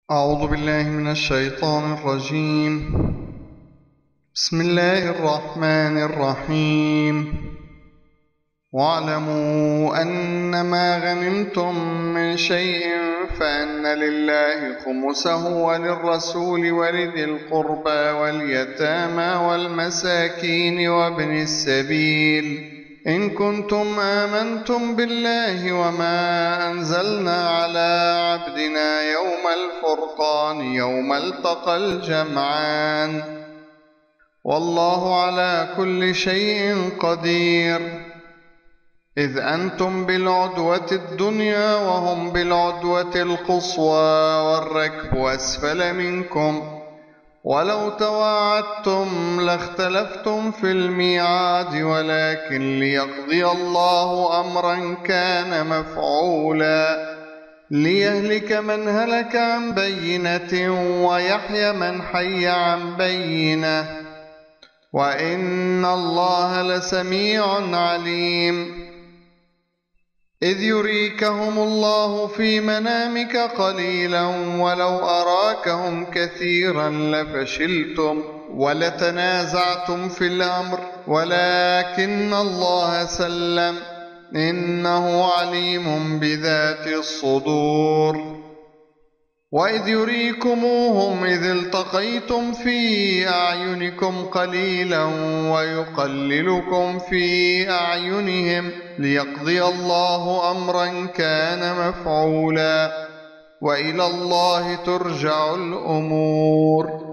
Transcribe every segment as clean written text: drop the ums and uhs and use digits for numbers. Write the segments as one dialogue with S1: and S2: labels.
S1: أعوذ بالله من الشيطان الرجيم. بسم الله الرحمن الرحيم. واعلموا أنما غنمتم من شيء فأن لله خمسه وللرسول ولذي القربى واليتامى والمساكين وابن السبيل إن كنتم آمنتم بالله وما أنزلنا على عبدنا يوم الفرقان يوم التقى الجمعان والله على كل شيء قدير. إذ أنتم بالعدوة الدنيا وهم بالعدوة القصوى والركب أسفل منكم ولو تواعدتم لاختلفتم في الميعاد ولكن ليقضي الله أمرا كان مفعولا ليهلك من هلك عن بينة ويحيى من حي عن بينة وإن الله لسميع عليم. إذ يريكهم الله في منامك قليلا ولو أراكهم كثيرا لفشلتم ولتنازعتم في الأمر ولكن الله سلم إنه عليم بذات الصدور. وإذ يريكموهم إذ التقيتم في أعينكم قليلا ويقللكم في أعينهم ليقضي الله أمرا كان مفعولا وإلى الله ترجع الأمور.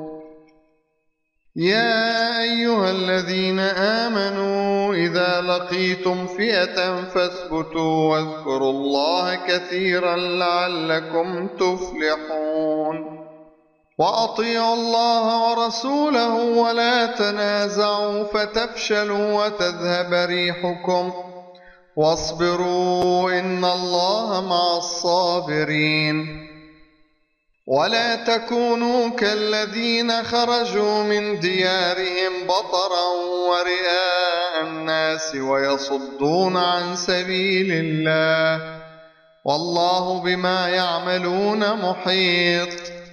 S1: يا أيها الذين آمنوا إذا لقيتم فئة فاثبتوا واذكروا الله كثيرا لعلكم تفلحون. وأطيعوا الله ورسوله ولا تنازعوا فتفشلوا وتذهب ريحكم واصبروا إن الله مع الصابرين. ولا تكونوا كالذين خرجوا من ديارهم بطرا ورئاء الناس ويصدون عن سبيل الله والله بما يعملون محيط.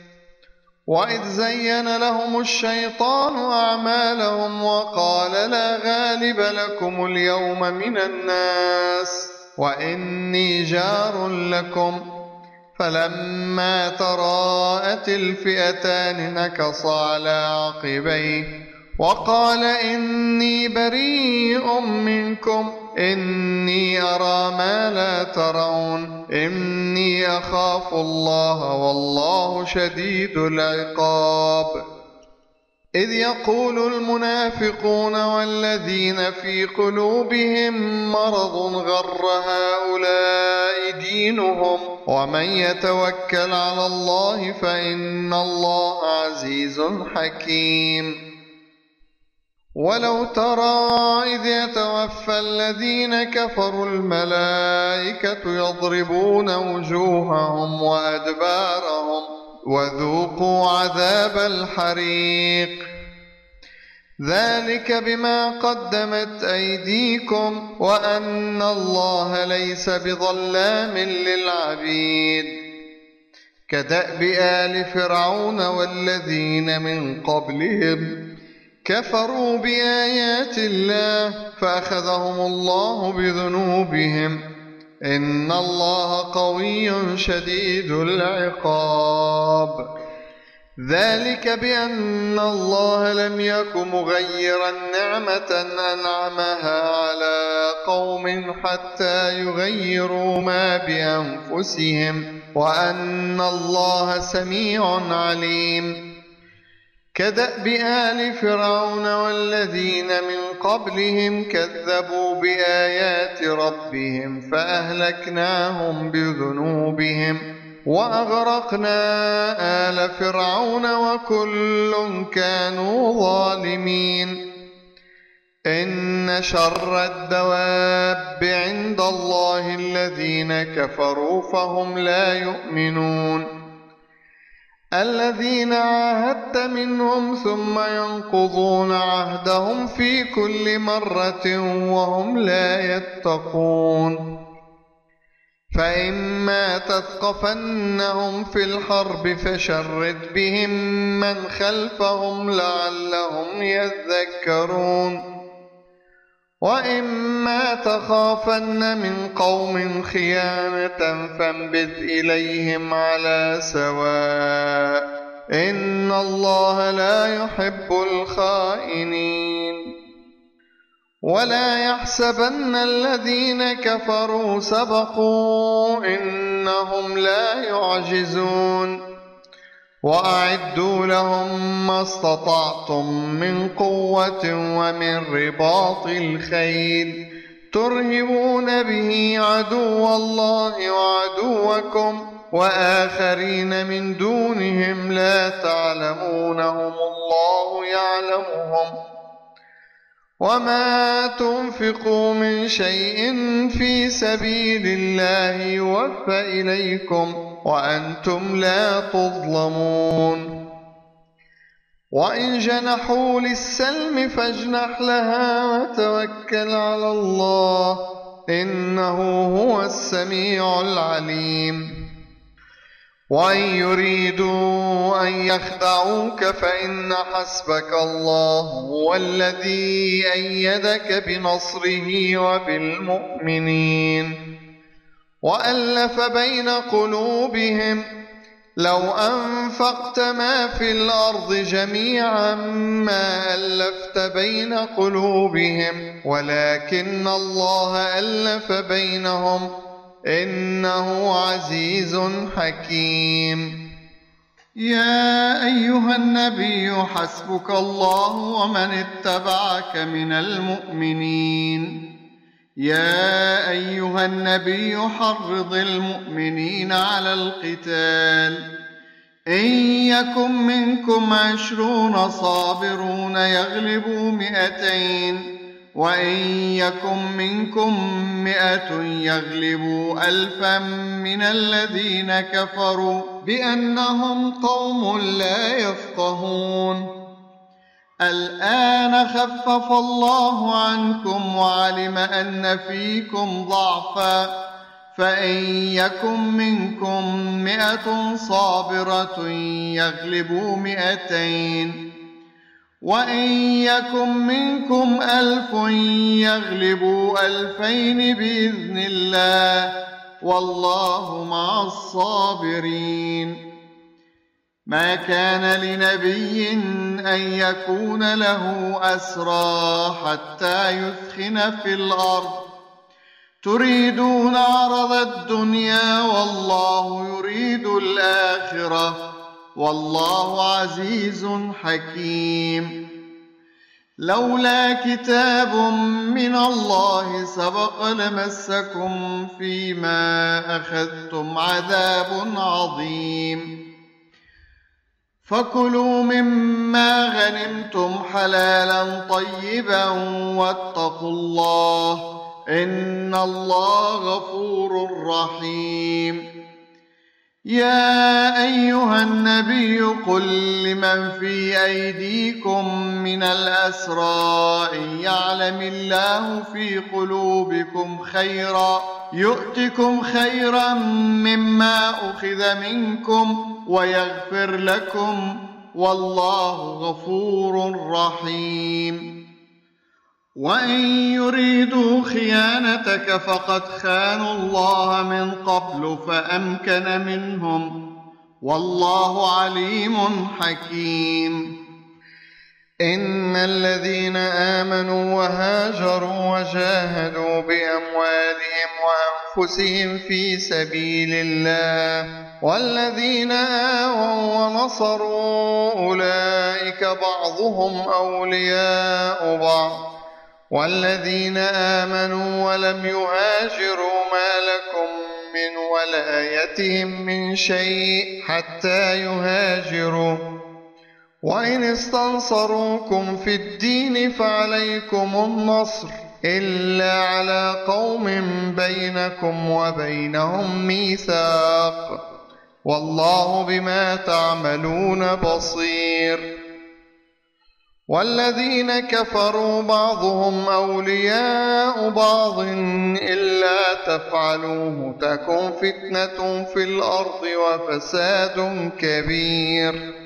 S1: وإذ زين لهم الشيطان أعمالهم وقال لا غالب لكم اليوم من الناس وإني جار لكم فلما تراءت الفئتان نكص على عقبيه وقال إني بريء منكم إني أرى ما لا ترون إني أخاف الله والله شديد العقاب. إذ يقول المنافقون والذين في قلوبهم مرض غر هؤلاء دينهم ومن يتوكل على الله فإن الله عزيز حكيم. ولو ترى إذ يتوفى الذين كفروا الملائكة يضربون وجوههم وأدبارهم وذوقوا عذاب الحريق ذلك بما قدمت أيديكم وأن الله ليس بظلام للعبيد. كدأب آل فرعون والذين من قبلهم كفروا بآيات الله فأخذهم الله بذنوبهم إن الله قوي شديد العقاب. ذلك بأن الله لم يك مغيرا نعمة أنعمها على قوم حتى يغيروا ما بأنفسهم وأن الله سميع عليم. كدأب آل فرعون والذين من قبلهم كذبوا بآيات ربهم فأهلكناهم بذنوبهم وأغرقنا آل فرعون وكل كانوا ظالمين. إن شر الدواب عند الله الذين كفروا فهم لا يؤمنون. الذين عاهدت منهم ثم ينقضون عهدهم في كل مرة وهم لا يتقون. فإما تثقفنهم في الحرب فشرد بهم من خلفهم لعلهم يذكرون وإما تخافن من قوم خيانة فانبذ إليهم على سواء إن الله لا يحب الخائنين ولا يحسبن الذين كفروا سبقوا إنهم لا يعجزون وأعدوا لهم ما استطعتم من قوة ومن رباط الخيل ترهبون به عدو الله وعدوكم وآخرين من دونهم لا تعلمونهم الله يعلمهم وما تنفقوا من شيء في سبيل الله يوفى إليكم وأنتم لا تظلمون وإن جنحوا للسلم فاجنح لها وتوكل على الله إنه هو السميع العليم وإن يريدوا أن يخدعوك فإن حسبك الله هو الذي أيدك بنصره وبالمؤمنين وألف بين قلوبهم لو أنفقت ما في الأرض جميعا ما ألفت بين قلوبهم ولكن الله ألف بينهم إنه عزيز حكيم.
S2: يا أيها النبي حسبك الله ومن اتبعك من المؤمنين. يا أيها النبي حرض المؤمنين على القتال إن يكن منكم 20 صابرون يغلبوا 200 وإن يكن منكم 100 يغلبوا 1000 من الذين كفروا بأنهم قوم لا يفقهون. الآن خفف الله عنكم وعلم أن فيكم ضعفا فإن يكن منكم 100 صابرة يغلبوا 200 وإن يكن منكم 1000 يغلبوا 2000 بإذن الله والله مع الصابرين. ما كان لنبي أن يكون له أسرى حتى يثخن في الأرض تريدون عرض الدنيا والله يريد الآخرة والله عزيز حكيم. لولا كتاب من الله سبق لمسكم فيما أخذتم عذاب عظيم. فكلوا مما غنمتم حلالا طيبا واتقوا الله إن الله غفور رحيم. يا أيها النبي قل لمن في أيديكم من الأسرى إن يعلم الله في قلوبكم خيرا يؤتكم خيرا مما أخذ منكم ويغفر لكم والله غفور رحيم. وإن يريدوا خيانتك فقد خانوا الله من قبل فأمكن منهم والله عليم حكيم.
S1: إن الذين آمنوا وهاجروا وجاهدوا بأموالهم وأنفسهم في سبيل الله والذين آووا ونصروا أولئك بعضهم أولياء بعض والذين آمنوا ولم يهاجروا ما لكم من ولايتهم من شيء حتى يهاجروا وإن استنصروكم في الدين فعليكم النصر إلا على قوم بينكم وبينهم ميثاق والله بما تعملون بصير. والذين كفروا بعضهم أولياء بعض إلا تفعلوه تكن فتنة في الأرض وفساد كبير.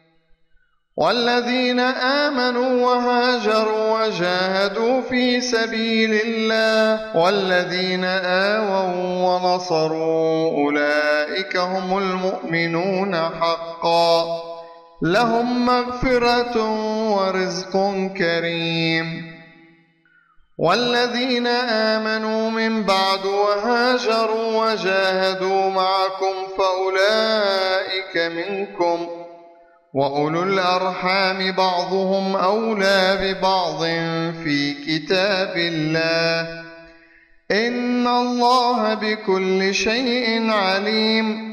S1: والذين آمنوا وهاجروا وجاهدوا في سبيل الله والذين آووا ونصروا أولئك هم المؤمنون حقا لهم مغفرة ورزق كريم. والذين آمنوا من بعد وهاجروا وجاهدوا معكم فأولئك منكم وأولو الأرحام بعضهم أولى ببعض في كتاب الله إن الله بكل شيء عليم.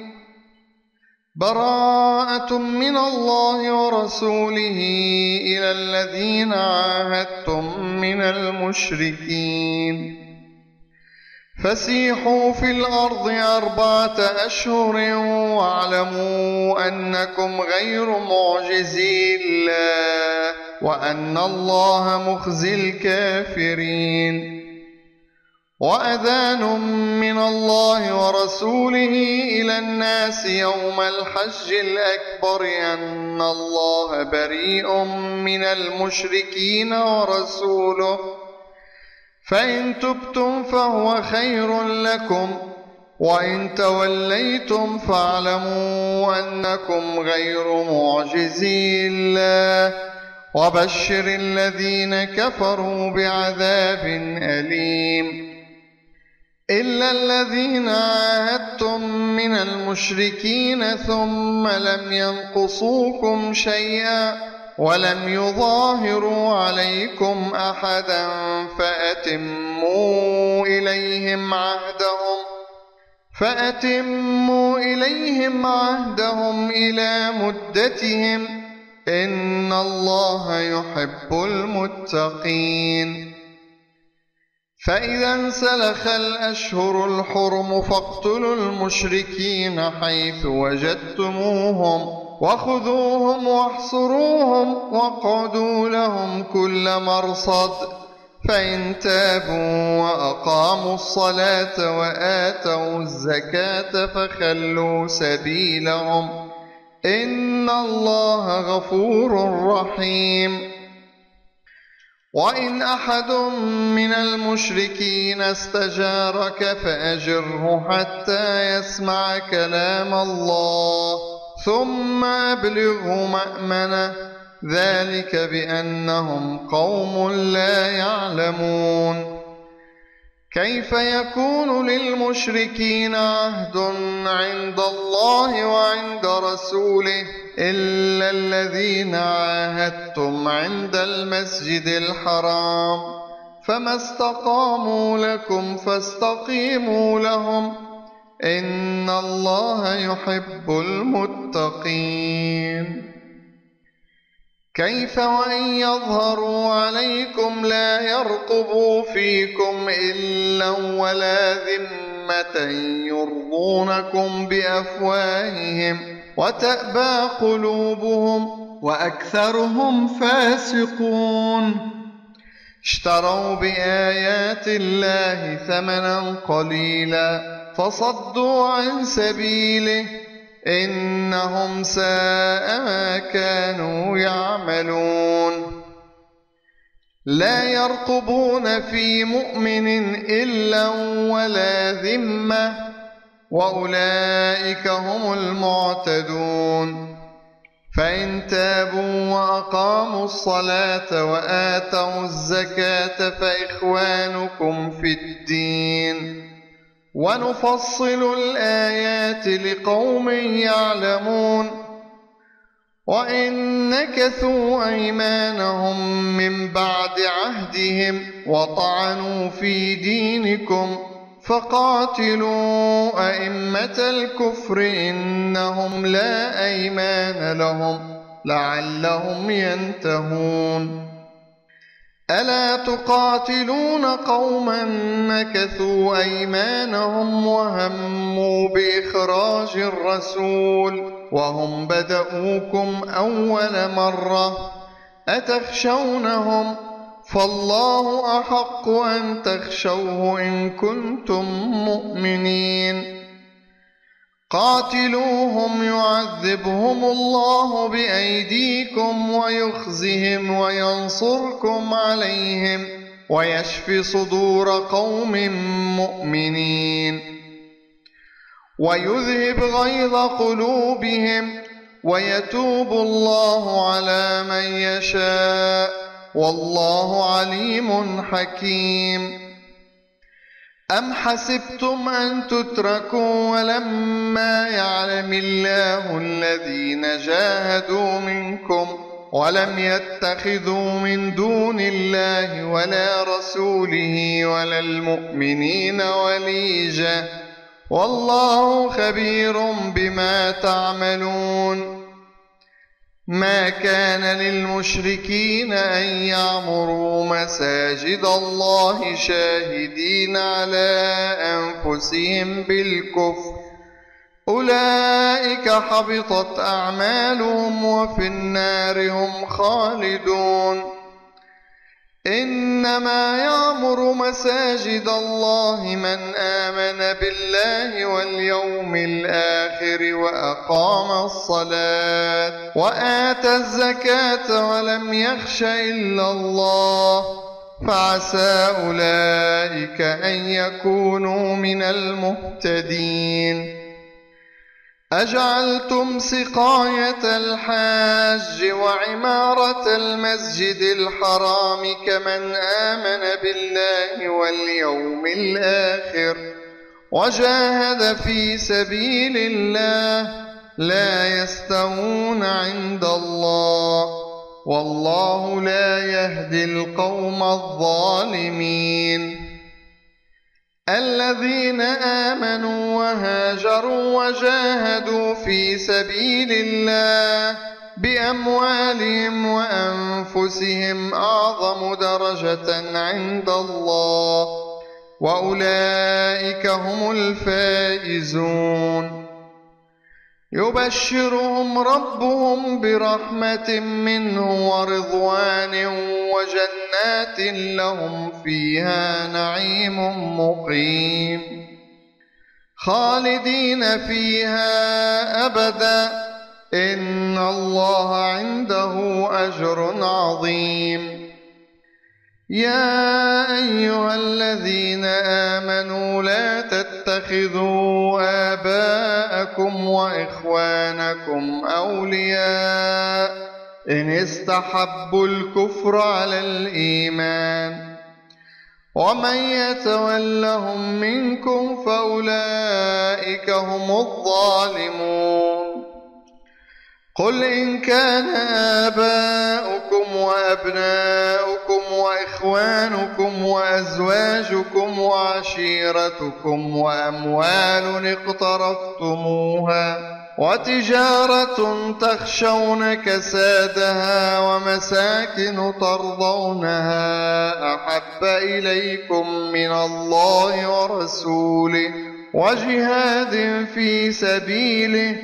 S1: براءة من الله ورسوله إلى الذين عاهدتم من المشركين. فسيحوا في الأرض 4 أشهر واعلموا أنكم غير معجزي الله وأن الله مخزي الكافرين. وأذان من الله ورسوله إلى الناس يوم الحج الأكبر أن الله بريء من المشركين ورسوله فإن تبتم فهو خير لكم وإن توليتم فاعلموا أنكم غير معجزي الله وبشر الذين كفروا بعذاب أليم. إلا الذين عاهدتم من المشركين ثم لم ينقصوكم شيئا ولم يظاهروا عليكم أحدا فأتموا إليهم عهدهم إلى مدتهم إن الله يحب المتقين. فإذا انسلخ الأشهر الحرم فاقتلوا المشركين حيث وجدتموهم وخذوهم واحصروهم واقعدوا لهم كل مرصد فإن تابوا وأقاموا الصلاة وآتوا الزكاة فخلوا سبيلهم إن الله غفور رحيم. وإن أحد من المشركين استجارك فأجره حتى يسمع كلام الله ثم أبلغه مأمنه ذلك بأنهم قوم لا يعلمون. كيف يكون للمشركين عهد عند الله وعند رسوله إلا الذين عاهدتم عند المسجد الحرام فما استقاموا لكم فاستقيموا لهم إن الله يحب المتقين. كيف وإن يظهروا عليكم لا يرقبوا فيكم إلا ولا ذمة يرضونكم بأفواههم وتأبى قلوبهم وأكثرهم فاسقون. اشتروا بآيات الله ثمنا قليلا فصدوا عن سبيله إنهم ساء ما كانوا يعملون. لا يرقبون في مؤمن إلا ولا ذمة وأولئك هم المعتدون. فإن تابوا وأقاموا الصلاة وآتوا الزكاة فإخوانكم في الدين ونفصل الآيات لقوم يعلمون. وإن نكثوا أيمانهم من بعد عهدهم وطعنوا في دينكم فقاتلوا أئمة الكفر إنهم لا أيمان لهم لعلهم ينتهون. ألا تقاتلون قوما نكثوا أيمانهم وهموا بإخراج الرسول وهم بدؤوكم أول مرة أتخشونهم؟ فالله أحق أن تخشوه إن كنتم مؤمنين. قاتلوهم يعذبهم الله بأيديكم ويخزهم وينصركم عليهم ويشف صدور قوم مؤمنين، ويذهب غيظ قلوبهم ويتوب الله على من يشاء، والله عليم حكيم. أم حسبتم أن تتركوا ولما يعلم الله الذين جاهدوا منكم ولم يتخذوا من دون الله ولا رسوله ولا المؤمنين وليجا، والله خبير بما تعملون. ما كان للمشركين أن يعمروا مساجد الله شاهدين على أنفسهم بالكفر، أولئك حبطت أعمالهم وفي النار هم خالدون. إنما يعمر مساجد الله من آمن بالله واليوم الآخر وأقام الصلاة وآتى الزكاة ولم يخش إلا الله، فعسى أولئك أن يكونوا من المهتدين. أجعلتم سقاية الحاج وعمارة المسجد الحرام كمن آمن بالله واليوم الآخر وجاهد في سبيل الله لا يستوون عند الله، والله لا يهدي القوم الظالمين. الذين آمنوا وهاجروا وجاهدوا في سبيل الله بأموالهم وأنفسهم أعظم درجة عند الله، وأولئك هم الفائزون. يبشرهم ربهم برحمة منه ورضوان وجنات لهم فيها نعيم مقيم خالدين فيها أبدا، إن الله عنده أجر عظيم. يا أيها الذين آمنوا لا تتخذوا آباءكم وإخوانكم أولياء إن استحبوا الكفر على الإيمان، ومن يتولهم منكم فأولئك هم الظالمون. قل إن كان آباؤكم وأبناؤكم وإخوانكم وأزواجكم وعشيرتكم وأموال اقترفتموها وتجارة تخشون كسادها ومساكن ترضونها أحب إليكم من الله ورسوله وجهاد في سبيله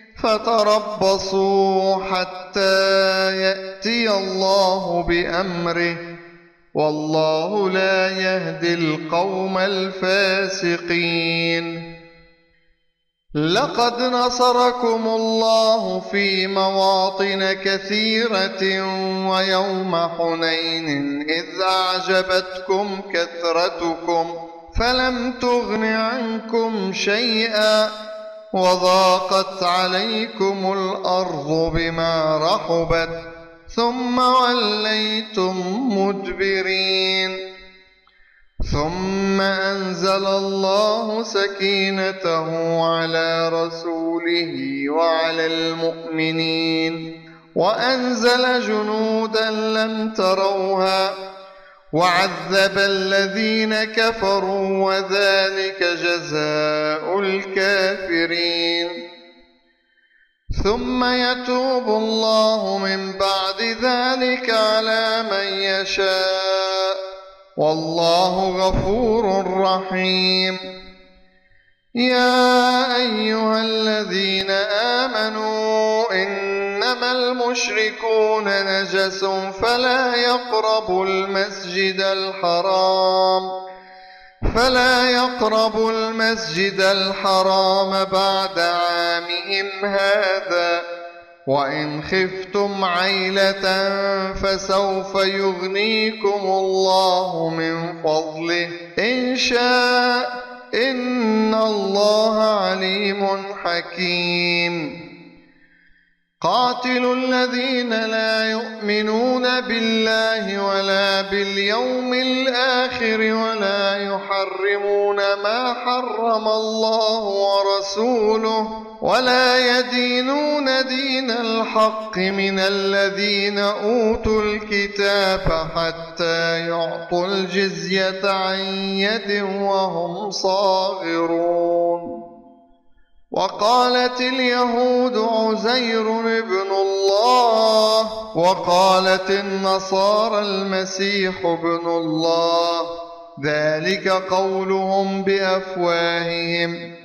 S1: فتربصوا حتى يأتي الله بأمره، والله لا يهدي القوم الفاسقين. لقد نصركم الله في مواطن كثيرة ويوم حنين إذ أعجبتكم كثرتكم فلم تغن عنكم شيئا وضاقت عليكم الأرض بما رحبت ثم وليتم مدبرين، ثم أنزل الله سكينته على رسوله وعلى المؤمنين وأنزل جنودا لم تروها وعذب الذين كفروا وذلك جزاء الكافرين. ثم يتوب الله من بعد ذلك على من يشاء، والله غفور رحيم. يا أيها الذين آمنوا إنما إنما المشركون نجس فلا يقربوا المسجد الحرام بعد عامهم هذا، وإن خفتم عيلة فسوف يغنيكم الله من فضله إن شاء، إن الله عليم حكيم. قاتلوا الذين لا يؤمنون بالله ولا باليوم الآخر ولا يحرمون ما حرم الله ورسوله ولا يدينون دين الحق من الذين أوتوا الكتاب حتى يعطوا الجزية عن يد وهم صاغرون. وقالت اليهود عزير ابن الله، وقالت النصارى المسيح ابن الله، ذلك قولهم بأفواههم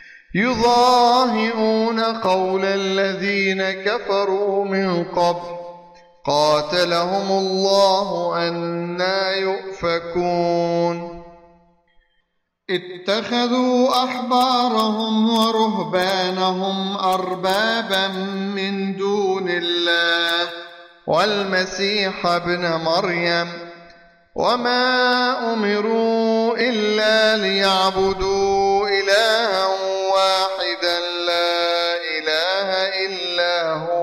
S1: يضاهئون قول الذين كفروا من قبل قاتلهم الله أنى يؤفكون. اتخذوا أحبارهم ورهبانهم أربابا من دون الله والمسيح ابن مريم، وما أمروا إلا ليعبدوا إلها واحدا لا إله إلا هو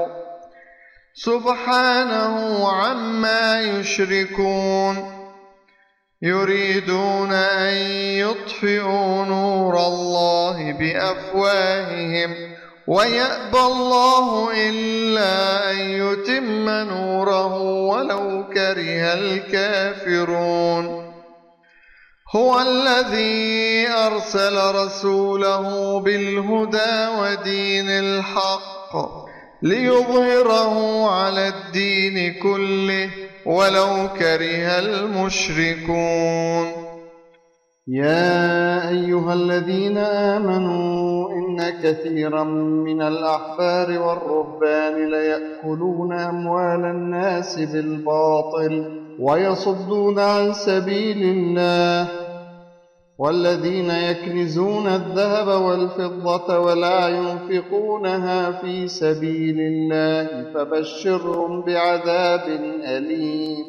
S1: سبحانه عما يشركون. يريدون أن يطفئوا نور الله بأفواههم ويأبى الله إلا أن يتم نوره ولو كره الكافرون. هو الذي أرسل رسوله بالهدى ودين الحق ليظهره على الدين كله ولو كره المشركون.
S2: يا أيها الذين آمنوا إن كثيرا من الأحبار والرهبان ليأكلون أموال الناس بالباطل ويصدون عن سبيل الله، والذين يكنزون الذهب والفضة ولا ينفقونها في سبيل الله فبشرهم بعذاب أليم،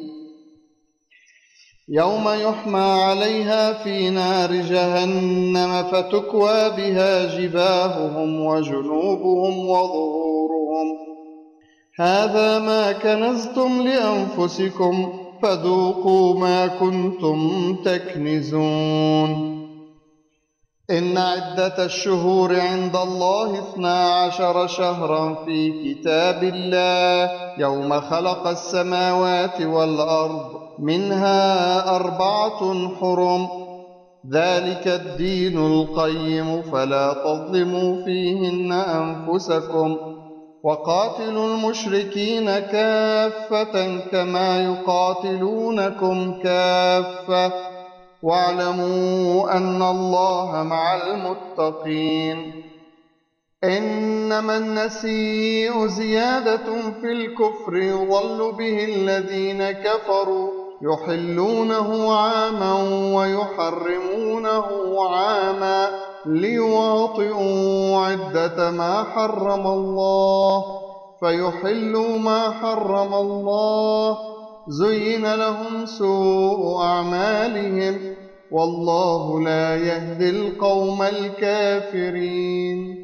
S2: يوم يحمى عليها في نار جهنم فتكوى بها جباههم وجنوبهم وظهورهم، هذا ما كنزتم لأنفسكم فذوقوا ما كنتم تكنزون. إن عدة الشهور عند الله 12 شهرا في كتاب الله يوم خلق السماوات والأرض، منها 4 حرم، ذلك الدين القيم، فلا تظلموا فيهن أنفسكم. وقاتلوا المشركين كافة كما يقاتلونكم كافة، واعلموا أن الله مع المتقين. إنما النسيء زيادة في الكفر يضل به الذين كفروا يحلونه عاما ويحرمونه عاما ليواطئوا عدة ما حرم الله فيحلوا ما حرم الله، زين لهم سوء أعمالهم والله لا يهدي القوم الكافرين.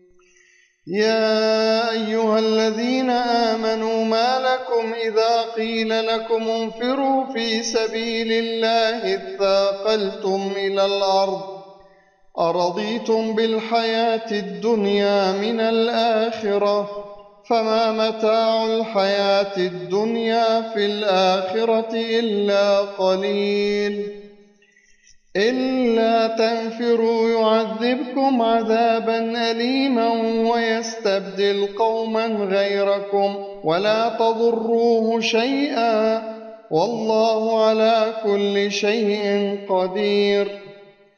S2: يا أيها الذين آمنوا ما لكم إذا قيل لكم انفروا في سبيل الله اثاقلتم إلى الأرض، أرضيتم بالحياة الدنيا من الآخرة، فما متاع الحياة الدنيا في الآخرة إلا قليل. إلا تنفروا يعذبكم عذابا أليما ويستبدل قوما غيركم ولا تضروه شيئا والله على كل شيء قدير.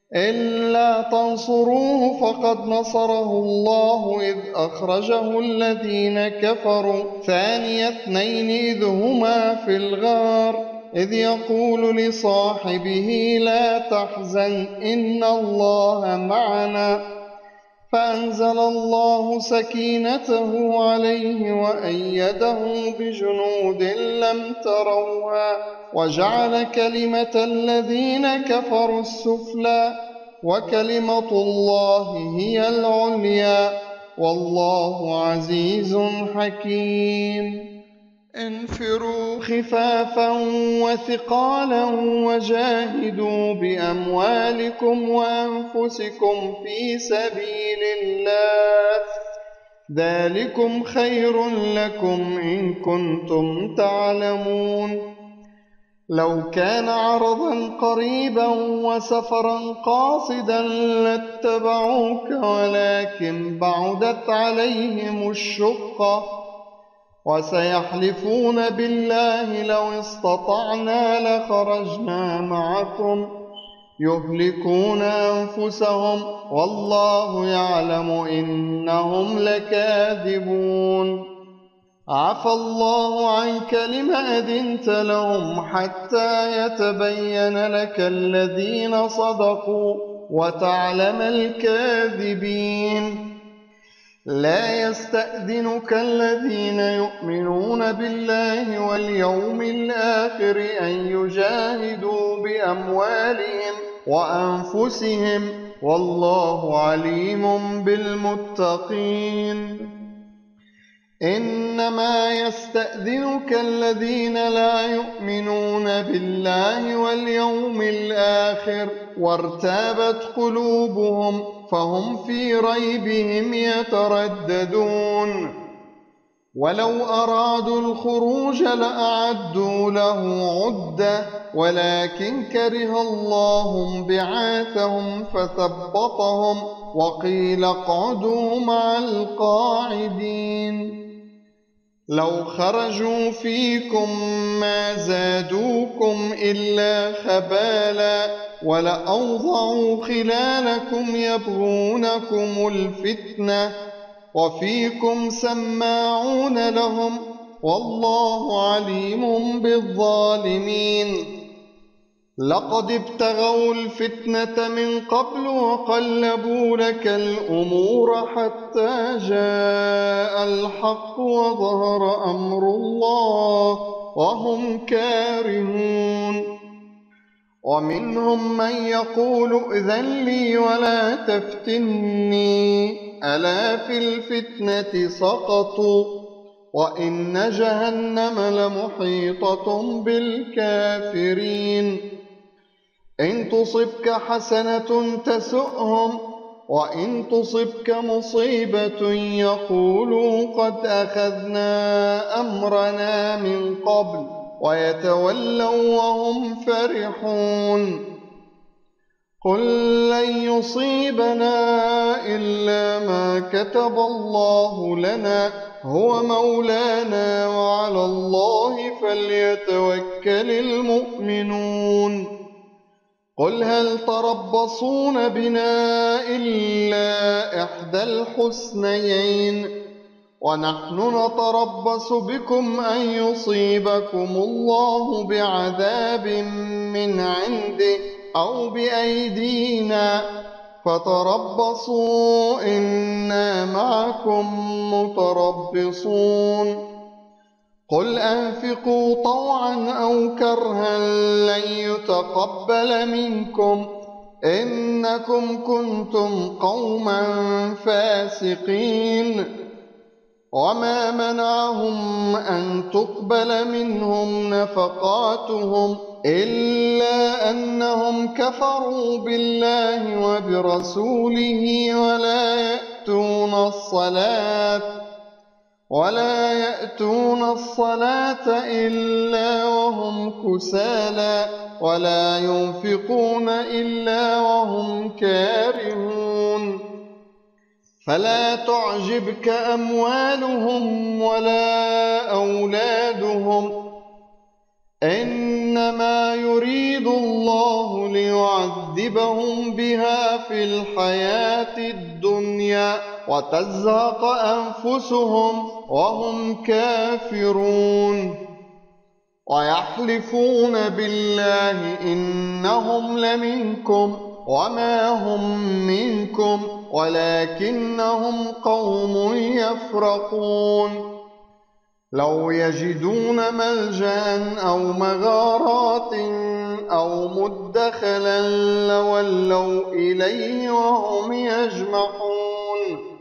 S2: إلا تنصروه فقد نصره الله إذ أخرجه الذين كفروا ثاني اثنين إذ هما في الغار إذ يقول لصاحبه لا تحزن إن الله معنا فأنزل الله سكينته عليه وأيده بجنود لم تروها وجعل كلمة الذين كفروا السفلى وكلمة الله هي العليا والله عزيز حكيم. انفروا خفافا وثقالا وجاهدوا بأموالكم وأنفسكم في سبيل الله ذلكم خير لكم إن كنتم تعلمون. لو كان عرضا قريبا وسفرا قاصدا لاتبعوك ولكن بعدت عليهم الشقة وسيحلفون بالله لو استطعنا لخرجنا معكم يهلكون أنفسهم والله يعلم إنهم لكاذبون. عفى الله عنك لم أذنت لهم حتى يتبين لك الذين صدقوا وتعلم الكاذبين. لا يستأذنك الذين يؤمنون بالله واليوم الآخر أن يجاهدوا بأموالهم وأنفسهم والله عليم بالمتقين. إنما يستأذنك الذين لا يؤمنون بالله واليوم الآخر وارتابت قلوبهم فهم في ريبهم يترددون. ولو أرادوا الخروج لأعدوا له عدة ولكن كره الله بعاثهم فثبطهم وقيل اقعدوا مع القاعدين. لو خرجوا فيكم ما زادوكم إلا خبالا ولأوضعوا خلالكم يبغونكم الفتنة وفيكم سماعون لهم والله عليم بالظالمين. لقد ابتغوا الفتنة من قبل وقلبوا لك الأمور حتى جاء الحق وظهر أمر الله وهم كارهون. ومنهم من يقول ائذن لي ولا تفتني ألا في الفتنة سقطوا وإن جهنم لمحيطة بالكافرين. إن تصبك حسنة تسؤهم وإن تصبك مصيبة يقولوا قد أخذنا أمرنا من قبل ويتولوا وهم فرحون. قل لن يصيبنا إلا ما كتب الله لنا هو مولانا وعلى الله فليتوكل المؤمنون. قل هل تربصون بنا إلا إحدى الحسنيين ونحن نتربص بكم أن يصيبكم الله بعذاب من عنده أو بأيدينا فتربصوا إنا معكم متربصون. قل أنفقوا طوعا أو كرها لن يتقبل منكم إنكم كنتم قوما فاسقين. وما منعهم أن تقبل منهم نفقاتهم إلا أنهم كفروا بالله وبرسوله ولا يأتون الصلاة إلا وهم كسالى ولا ينفقون إلا وهم كارهون. فلا تعجبك أموالهم ولا أولادهم إنما يريد الله ليعذبهم يعذبهم بها في الحياة الدنيا وتزهق أنفسهم وهم كافرون ويحلفون بالله إنهم لمنكم وما هم منكم ولكنهم قوم يفرقون لو يجدون ملجأ أو مغارات أو مدخلا لولوا إليه وهم يجمحون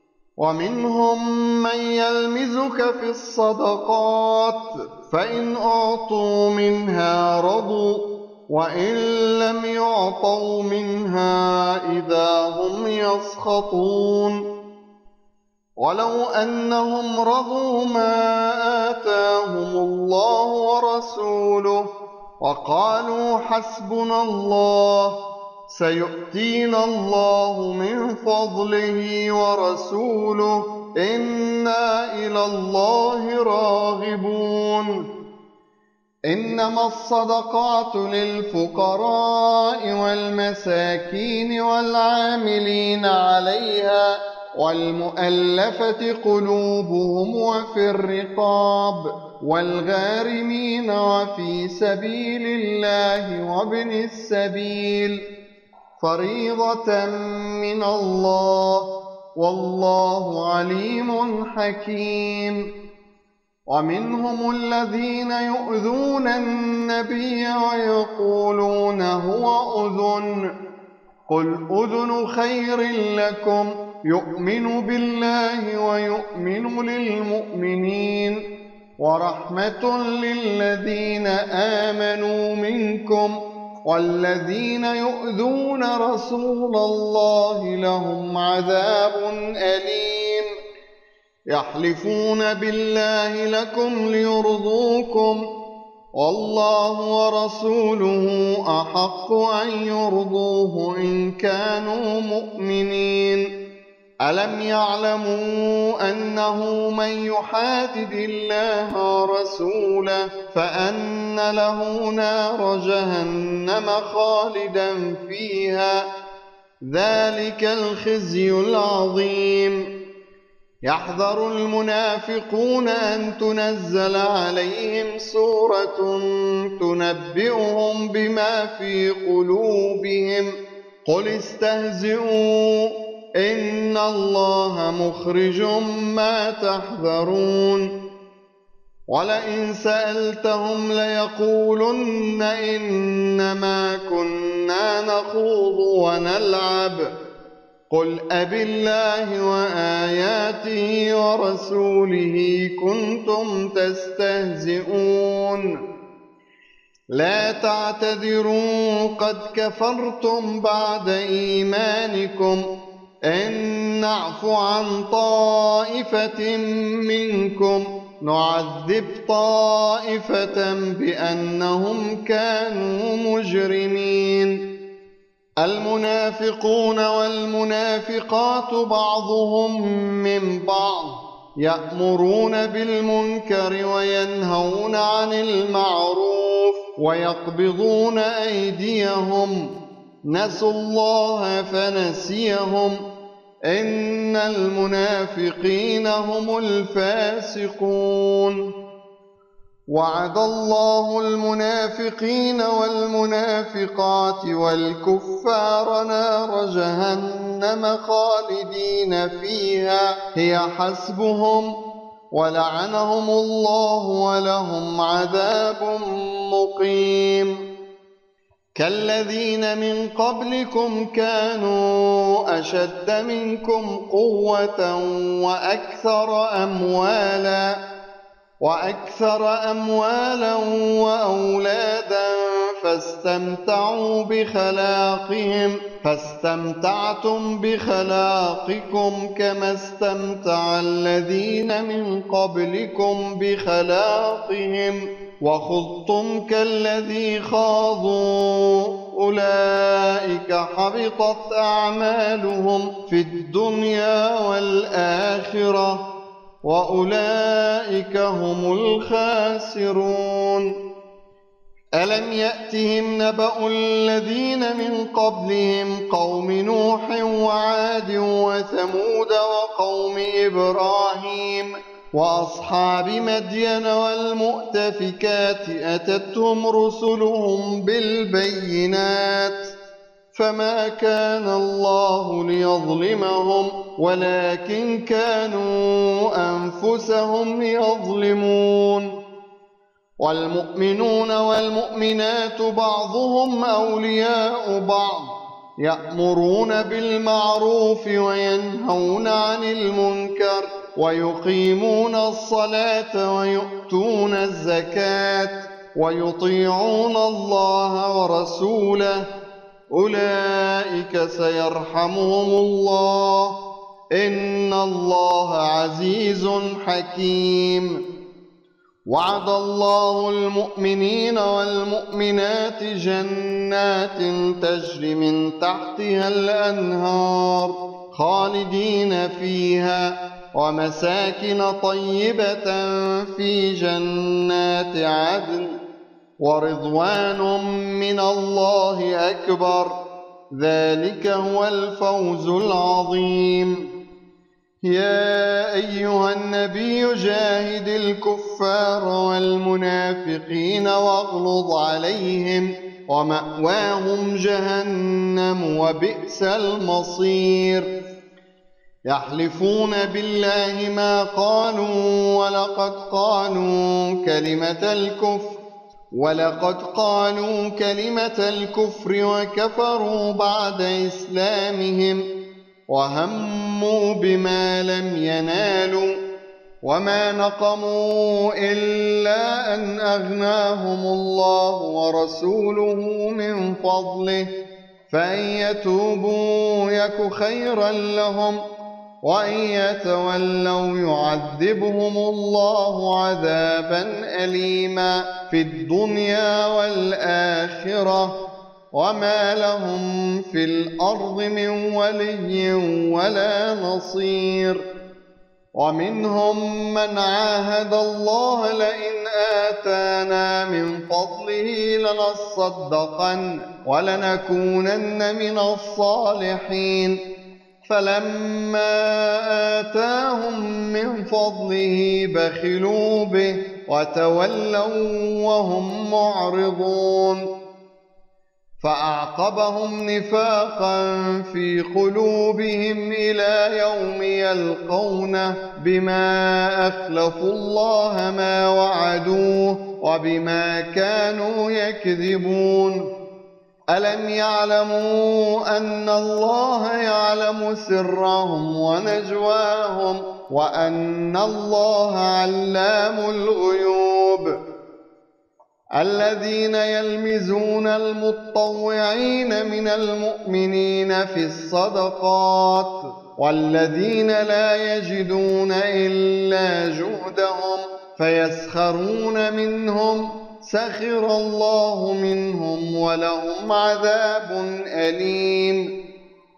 S2: ومنهم من يلمزك في الصدقات فإن أعطوا منها رضوا وإن لم يعطوا منها إذا هم يسخطون ولو أنهم رضوا ما آتاهم الله ورسوله وقالوا حسبنا الله سيؤتينا الله من فضله ورسوله إنا إلى الله راغبون إنما الصدقات للفقراء والمساكين والعاملين عليها والمؤلفة قلوبهم وفي الرقاب والغارمين وفي سبيل الله وابن السبيل فريضة من الله والله عليم حكيم ومنهم الذين يؤذون النبي ويقولون هو أذن قل أذن خير لكم يؤمن بالله ويؤمن للمؤمنين ورحمة للذين آمنوا منكم والذين يؤذون رسول الله لهم عذاب أليم يحلفون بالله لكم ليرضوكم والله ورسوله أحق أن يرضوه إن كانوا مؤمنين ألم يعلموا أنه من يحادد الله ورسوله فأن له نار جهنم خالدا فيها ذلك الخزي العظيم يحذر المنافقون أن تنزل عليهم سورة تنبئهم بما في قلوبهم قل استهزئوا إن الله مخرج ما تحذرون ولئن سألتهم ليقولن إنما كنا نخوض ونلعب قل أبالله وآياته ورسوله كنتم تستهزئون لا تعتذروا قد كفرتم بعد إيمانكم إن نعف عن طائفة منكم نعذب طائفة بأنهم كانوا مجرمين المنافقون والمنافقات بعضهم من بعض يأمرون بالمنكر وينهون عن المعروف ويقبضون أيديهم نسوا الله فنسيهم إن المنافقين هم الفاسقون وعد الله المنافقين والمنافقات والكفار نار جهنم خالدين فيها هي حسبهم ولعنهم الله ولهم عذاب مقيم كالذين من قبلكم كانوا أشد منكم قوة وأكثر أموالا وأولادا فاستمتعتم بخلاقكم كما استمتع الذين من قبلكم بخلاقهم وخضتم كالذي خاضوا أولئك حبطت أعمالهم في الدنيا والآخرة وأولئك هم الخاسرون ألم يأتهم نبأ الذين من قبلهم قوم نوح وعاد وثمود وقوم إبراهيم وأصحاب مدين والمؤتفكات أتتهم رسلهم بالبينات فما كان الله ليظلمهم ولكن كانوا أنفسهم يظلمون. والمؤمنون والمؤمنات بعضهم أولياء بعض يأمرون بالمعروف وينهون عن المنكر ويقيمون الصلاة ويؤتون الزكاة ويطيعون الله ورسوله أولئك سيرحمهم الله إن الله عزيز حكيم. وعد الله المؤمنين والمؤمنات جنات تجري من تحتها الأنهار خالدين فيها ومساكن طيبة في جنات عدن ورضوان من الله أكبر ذلك هو الفوز العظيم. يا أيها النبي جاهد الكفار والمنافقين واغلظ عليهم ومأواهم جهنم وبئس المصير. يحلفون بالله ما قالوا ولقد قالوا كلمة الكفر وكفروا بعد إسلامهم وهموا بما لم ينالوا وما نقموا إلا أن أغناهم الله ورسوله من فضله فإن يتوبوا يك خيرا لهم وإن يتولوا يعذبهم الله عذابا أليما في الدنيا والآخرة وما لهم في الأرض من ولي ولا نصير. ومنهم من عاهد الله لئن آتانا من فضله لنصدقن ولنكونن من الصالحين فلما آتاهم من فضله بخلوا به وتولوا وهم معرضون فأعقبهم نفاقا في قلوبهم إلى يوم يلقونه بما أخلفوا الله ما وعدوه وبما كانوا يكذبون. ألم يعلموا أن الله يعلم سرهم ونجواهم وأن الله علام الغيوب. الذين يلمزون المتطوعين من المؤمنين في الصدقات والذين لا يجدون إلا جهدهم فيسخرون منهم سخر الله منهم ولهم عذاب أليم.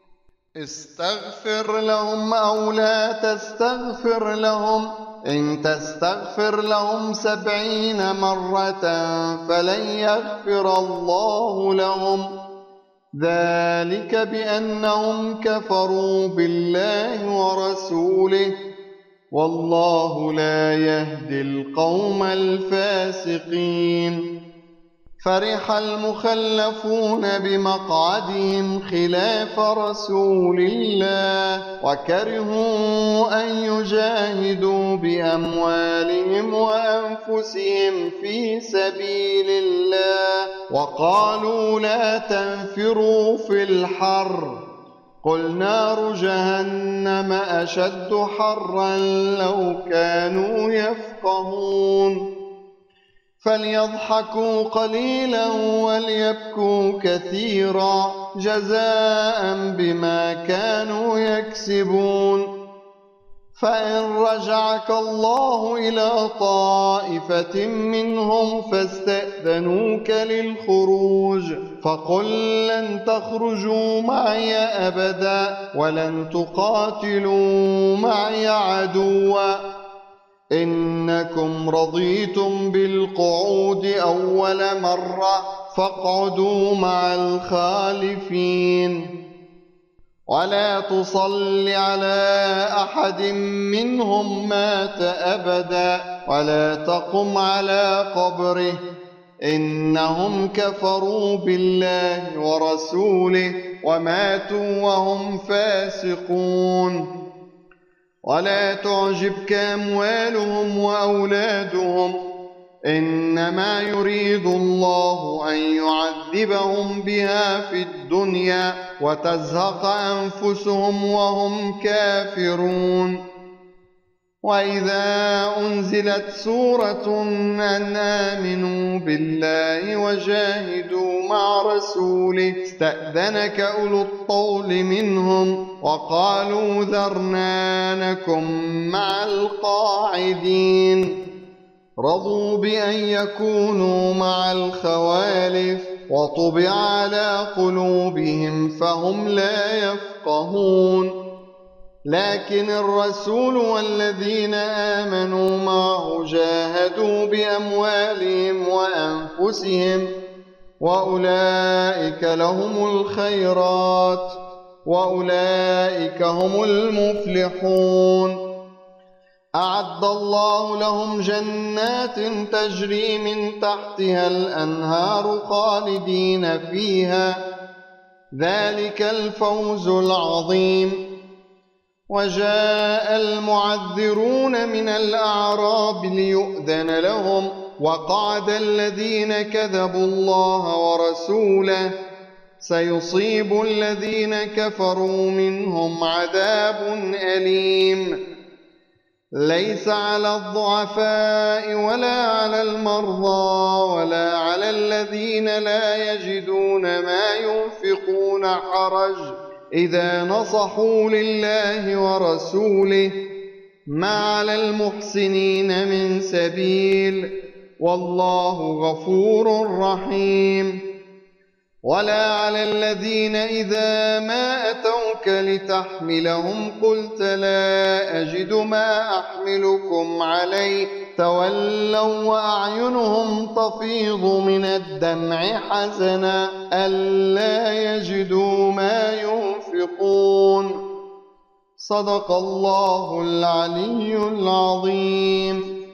S2: استغفر لهم أو لا تستغفر لهم إن تستغفر لهم 70 مرة فلن يغفر الله لهم ذلك بأنهم كفروا بالله ورسوله والله لا يهدي القوم الفاسقين. فرح المخلفون بمقعدهم خلاف رسول الله وكرهوا أن يجاهدوا بأموالهم وأنفسهم في سبيل الله وقالوا لا تنفروا في الحر قل نار جهنم أشد حرا لو كانوا يفقهون. فليضحكوا قليلا وليبكوا كثيرا جزاء بما كانوا يكسبون. فإن رجعك الله إلى طائفة منهم فاستأذنوك للخروج فقل لن تخرجوا معي أبدا ولن تقاتلوا معي عدوا إنكم رضيتم بالقعود أول مرة فاقعدوا مع الخالفين ولا تصل على أحد منهم مات أبدا ولا تقم على قبره إنهم كفروا بالله ورسوله وماتوا وهم فاسقون ولا تعجبك أموالهم وأولادهم إنما يريد الله أن يعذبهم بها في الدنيا وتزهق أنفسهم وهم كافرون وإذا أنزلت سورة أن آمنوا بالله وجاهدوا مع رسوله استأذنك أولو الطول منهم وقالوا ذرنا نكن مع القاعدين رضوا بأن يكونوا مع الخوالف وطبع على قلوبهم فهم لا يفقهون لكن الرسول والذين آمنوا معه جاهدوا بأموالهم وأنفسهم وأولئك لهم الخيرات وأولئك هم المفلحون أعد الله لهم جنات تجري من تحتها الأنهار خالدين فيها ذلك الفوز العظيم وجاء المعذرون من الأعراب ليؤذن لهم وقعد الذين كذبوا الله ورسوله سيصيب الذين كفروا منهم عذاب أليم ليس على الضعفاء ولا على المرضى ولا على الذين لا يجدون ما ينفقون حرج إذا نصحوا لله ورسوله ما على المحسنين من سبيل والله غفور رحيم ولا على الذين إذا ما أتوك لتحملهم قلت لا أجد ما أحملكم عليه تولوا وأعينهم تفيض من الدمع حزنا ألا يجدوا ما ينفقون صدق الله العلي العظيم.